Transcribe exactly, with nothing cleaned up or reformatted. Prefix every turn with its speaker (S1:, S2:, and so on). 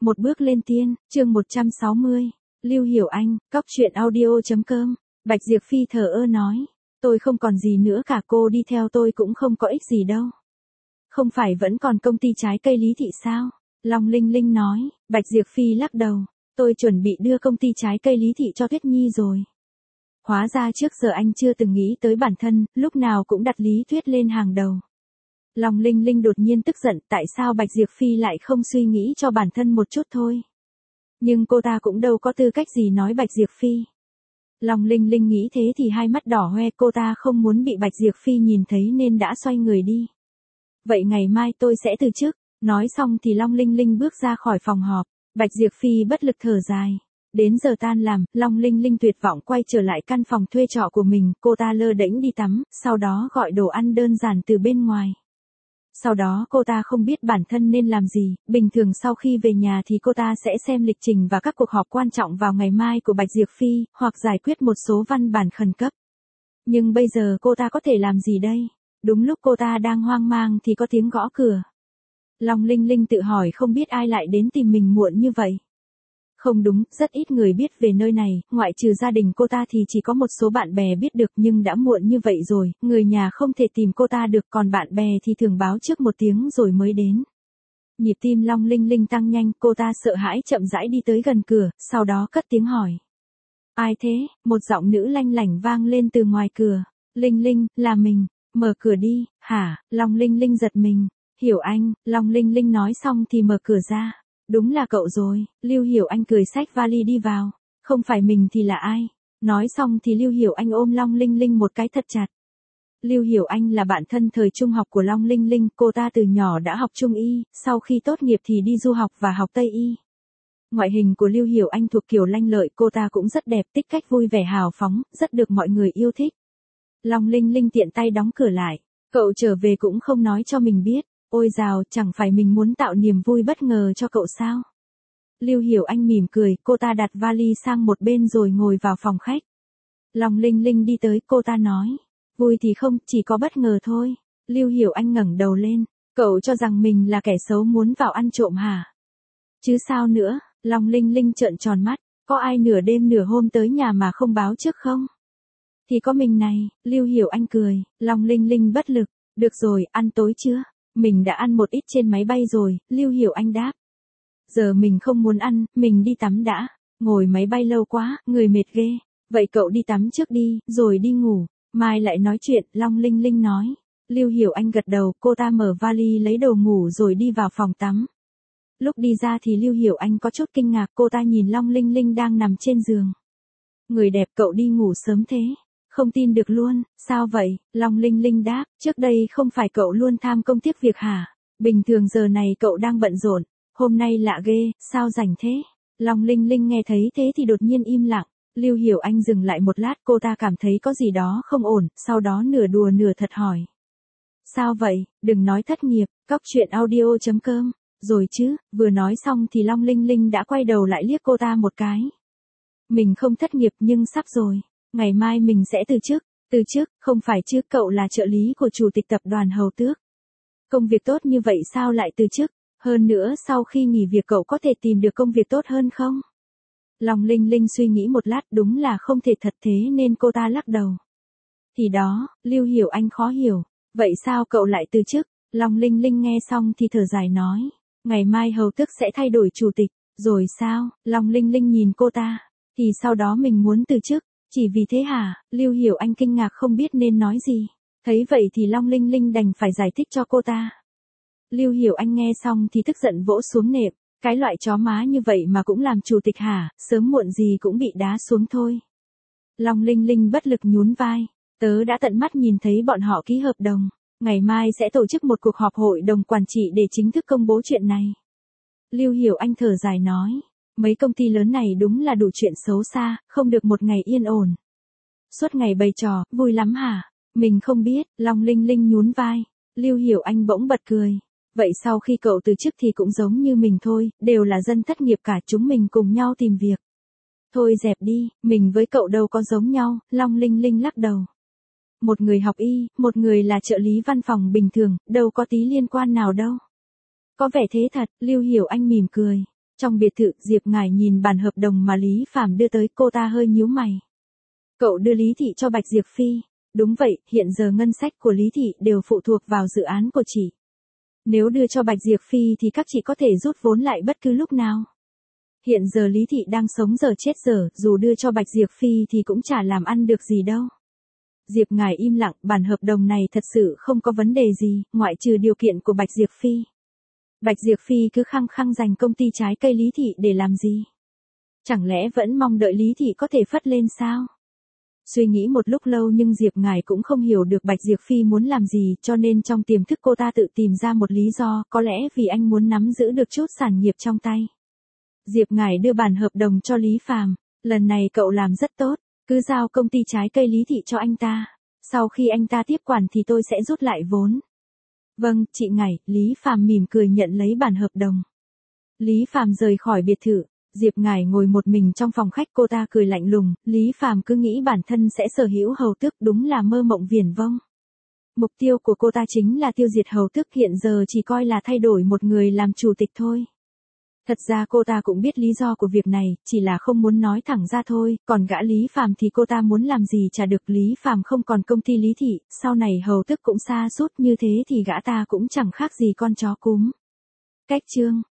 S1: Một bước lên tiên, chương một trăm sáu mươi. Lưu Hiểu Anh, cóc truyện audio chấm com. Bạch Diệp Phi thờ ơ nói. Tôi không còn gì nữa cả, cô đi theo tôi cũng không có ích gì đâu. Không phải vẫn còn công ty trái cây Lý Thị sao? Long Linh Linh nói. Bạch Diệp Phi lắc đầu. Tôi chuẩn bị đưa công ty trái cây Lý Thị cho Tuyết Nhi rồi. Hóa ra trước giờ anh chưa từng nghĩ tới bản thân, lúc nào cũng đặt Lý Tuyết lên hàng đầu. Long Linh Linh đột nhiên tức giận, tại sao Bạch Diệp Phi lại không suy nghĩ cho bản thân một chút thôi. Nhưng cô ta cũng đâu có tư cách gì nói Bạch Diệp Phi. Long Linh Linh nghĩ thế thì hai mắt đỏ hoe, cô ta không muốn bị Bạch Diệp Phi nhìn thấy nên đã xoay người đi. Vậy ngày mai tôi sẽ từ chức. Nói xong thì Long Linh Linh bước ra khỏi phòng họp. Bạch Diệp Phi bất lực thở dài. Đến giờ tan làm, Long Linh Linh tuyệt vọng quay trở lại căn phòng thuê trọ của mình, cô ta lơ đễnh đi tắm, sau đó gọi đồ ăn đơn giản từ bên ngoài. Sau đó cô ta không biết bản thân nên làm gì, bình thường sau khi về nhà thì cô ta sẽ xem lịch trình và các cuộc họp quan trọng vào ngày mai của Bạch Diệp Phi, hoặc giải quyết một số văn bản khẩn cấp. Nhưng bây giờ cô ta có thể làm gì đây? Đúng lúc cô ta đang hoang mang thì có tiếng gõ cửa. Long Linh Linh tự hỏi không biết ai lại đến tìm mình muộn như vậy. Không đúng, rất ít người biết về nơi này, ngoại trừ gia đình cô ta thì chỉ có một số bạn bè biết được, nhưng đã muộn như vậy rồi, người nhà không thể tìm cô ta được, còn bạn bè thì thường báo trước một tiếng rồi mới đến. Nhịp tim Long Linh Linh tăng nhanh, cô ta sợ hãi chậm rãi đi tới gần cửa, sau đó cất tiếng hỏi. Ai thế? Một giọng nữ lanh lảnh vang lên từ ngoài cửa. Linh Linh, là mình, mở cửa đi. Hả? Long Linh Linh giật mình. Hiểu Anh. Long Linh Linh nói xong thì mở cửa ra. Đúng là cậu rồi. Lưu Hiểu Anh cười xách vali đi vào. Không phải mình thì là ai? Nói xong thì Lưu Hiểu Anh ôm Long Linh Linh một cái thật chặt. Lưu Hiểu Anh là bạn thân thời trung học của Long Linh Linh, cô ta từ nhỏ đã học trung y, sau khi tốt nghiệp thì đi du học và học Tây y. Ngoại hình của Lưu Hiểu Anh thuộc kiểu lanh lợi, cô ta cũng rất đẹp, tích cách vui vẻ hào phóng, rất được mọi người yêu thích. Long Linh Linh tiện tay đóng cửa lại. Cậu trở về cũng không nói cho mình biết. Ôi dào, chẳng phải mình muốn tạo niềm vui bất ngờ cho cậu sao? Lưu Hiểu Anh mỉm cười, cô ta đặt vali sang một bên rồi ngồi vào phòng khách. Long Linh Linh đi tới, cô ta nói. Vui thì không, chỉ có bất ngờ thôi. Lưu Hiểu Anh ngẩng đầu lên. Cậu cho rằng mình là kẻ xấu muốn vào ăn trộm hả? Chứ sao nữa? Long Linh Linh trợn tròn mắt. Có ai nửa đêm nửa hôm tới nhà mà không báo trước không? Thì có mình này. Lưu Hiểu Anh cười. Long Linh Linh bất lực. Được rồi, ăn tối chưa? Mình đã ăn một ít trên máy bay rồi. Lưu Hiểu Anh đáp. Giờ mình không muốn ăn, mình đi tắm đã. Ngồi máy bay lâu quá, người mệt ghê. Vậy cậu đi tắm trước đi, rồi đi ngủ. Mai lại nói chuyện, Long Linh Linh nói. Lưu Hiểu Anh gật đầu, cô ta mở vali lấy đồ ngủ rồi đi vào phòng tắm. Lúc đi ra thì Lưu Hiểu Anh có chút kinh ngạc, cô ta nhìn Long Linh Linh đang nằm trên giường. Người đẹp, cậu đi ngủ sớm thế. Không tin được luôn. Sao vậy? Long Linh Linh đáp. Trước đây không phải cậu luôn tham công tiếc việc hả? Bình thường giờ này cậu đang bận rộn. Hôm nay lạ ghê, sao rảnh thế? Long Linh Linh nghe thấy thế thì đột nhiên im lặng. Lưu Hiểu Anh dừng lại một lát, cô ta cảm thấy có gì đó không ổn, sau đó nửa đùa nửa thật hỏi. Sao vậy? Đừng nói thất nghiệp. Cóc truyện audio chấm com. Rồi chứ? Vừa nói xong thì Long Linh Linh đã quay đầu lại liếc cô ta một cái. Mình không thất nghiệp nhưng sắp rồi. Ngày mai mình sẽ từ chức. Từ chức? Không phải chứ, cậu là trợ lý của chủ tịch tập đoàn Hầu Tước. Công việc tốt như vậy sao lại từ chức? Hơn nữa sau khi nghỉ việc cậu có thể tìm được công việc tốt hơn không? Long Linh Linh suy nghĩ một lát, đúng là không thể thật thế nên cô ta lắc đầu. Thì đó, Lưu Hiểu Anh khó hiểu. Vậy sao cậu lại từ chức? Long Linh Linh nghe xong thì thở dài nói. Ngày mai Hầu Tước sẽ thay đổi chủ tịch. Rồi sao? Long Linh Linh nhìn cô ta. Thì sau đó mình muốn từ chức. Chỉ vì thế hả? Lưu Hiểu Anh kinh ngạc không biết nên nói gì. Thấy vậy thì Long Linh Linh đành phải giải thích cho cô ta. Lưu Hiểu Anh nghe xong thì tức giận vỗ xuống nệm. Cái loại chó má như vậy mà cũng làm chủ tịch hả? Sớm muộn gì cũng bị đá xuống thôi. Long Linh Linh bất lực nhún vai. Tớ đã tận mắt nhìn thấy bọn họ ký hợp đồng. Ngày mai sẽ tổ chức một cuộc họp hội đồng quản trị để chính thức công bố chuyện này. Lưu Hiểu Anh thở dài nói. Mấy công ty lớn này đúng là đủ chuyện xấu xa, không được một ngày yên ổn. Suốt ngày bày trò, vui lắm hả? Mình không biết. Long Linh Linh nhún vai. Lưu Hiểu Anh bỗng bật cười. Vậy sau khi cậu từ chức thì cũng giống như mình thôi, đều là dân thất nghiệp cả, chúng mình cùng nhau tìm việc. Thôi dẹp đi, mình với cậu đâu có giống nhau. Long Linh Linh lắc đầu. Một người học y, một người là trợ lý văn phòng bình thường, đâu có tí liên quan nào đâu. Có vẻ thế thật. Lưu Hiểu Anh mỉm cười. Trong biệt thự, Diệp Ngải nhìn bản hợp đồng mà Lý Phàm đưa tới, cô ta hơi nhíu mày. Cậu đưa Lý Thị cho Bạch Diệp Phi. Đúng vậy, hiện giờ ngân sách của Lý Thị đều phụ thuộc vào dự án của chị. Nếu đưa cho Bạch Diệp Phi thì các chị có thể rút vốn lại bất cứ lúc nào. Hiện giờ Lý Thị đang sống giờ chết giờ, dù đưa cho Bạch Diệp Phi thì cũng chả làm ăn được gì đâu. Diệp Ngải im lặng, bản hợp đồng này thật sự không có vấn đề gì, ngoại trừ điều kiện của Bạch Diệp Phi. Bạch Diệp Phi cứ khăng khăng giành công ty trái cây Lý Thị để làm gì? Chẳng lẽ vẫn mong đợi Lý Thị có thể phất lên sao? Suy nghĩ một lúc lâu nhưng Diệp Ngải cũng không hiểu được Bạch Diệp Phi muốn làm gì, cho nên trong tiềm thức cô ta tự tìm ra một lý do, có lẽ vì anh muốn nắm giữ được chút sản nghiệp trong tay. Diệp Ngải đưa bản hợp đồng cho Lý Phàm. Lần này cậu làm rất tốt, cứ giao công ty trái cây Lý Thị cho anh ta. Sau khi anh ta tiếp quản thì tôi sẽ rút lại vốn. Vâng, chị Ngải. Lý Phàm mỉm cười nhận lấy bản hợp đồng. Lý Phàm rời khỏi biệt thự. Diệp Ngải ngồi một mình trong phòng khách, cô ta cười lạnh lùng. Lý Phàm cứ nghĩ bản thân sẽ sở hữu hầu tước, đúng là mơ mộng viển vông. Mục tiêu của cô ta chính là tiêu diệt hầu tước, hiện giờ chỉ coi là thay đổi một người làm chủ tịch thôi. Thật ra cô ta cũng biết lý do của việc này, chỉ là không muốn nói thẳng ra thôi, còn gã Lý Phàm thì cô ta muốn làm gì chả được. Lý Phàm không còn công ty Lý Thị, sau này hầu tước cũng sa sút như thế thì gã ta cũng chẳng khác gì con chó cúm. Cách chương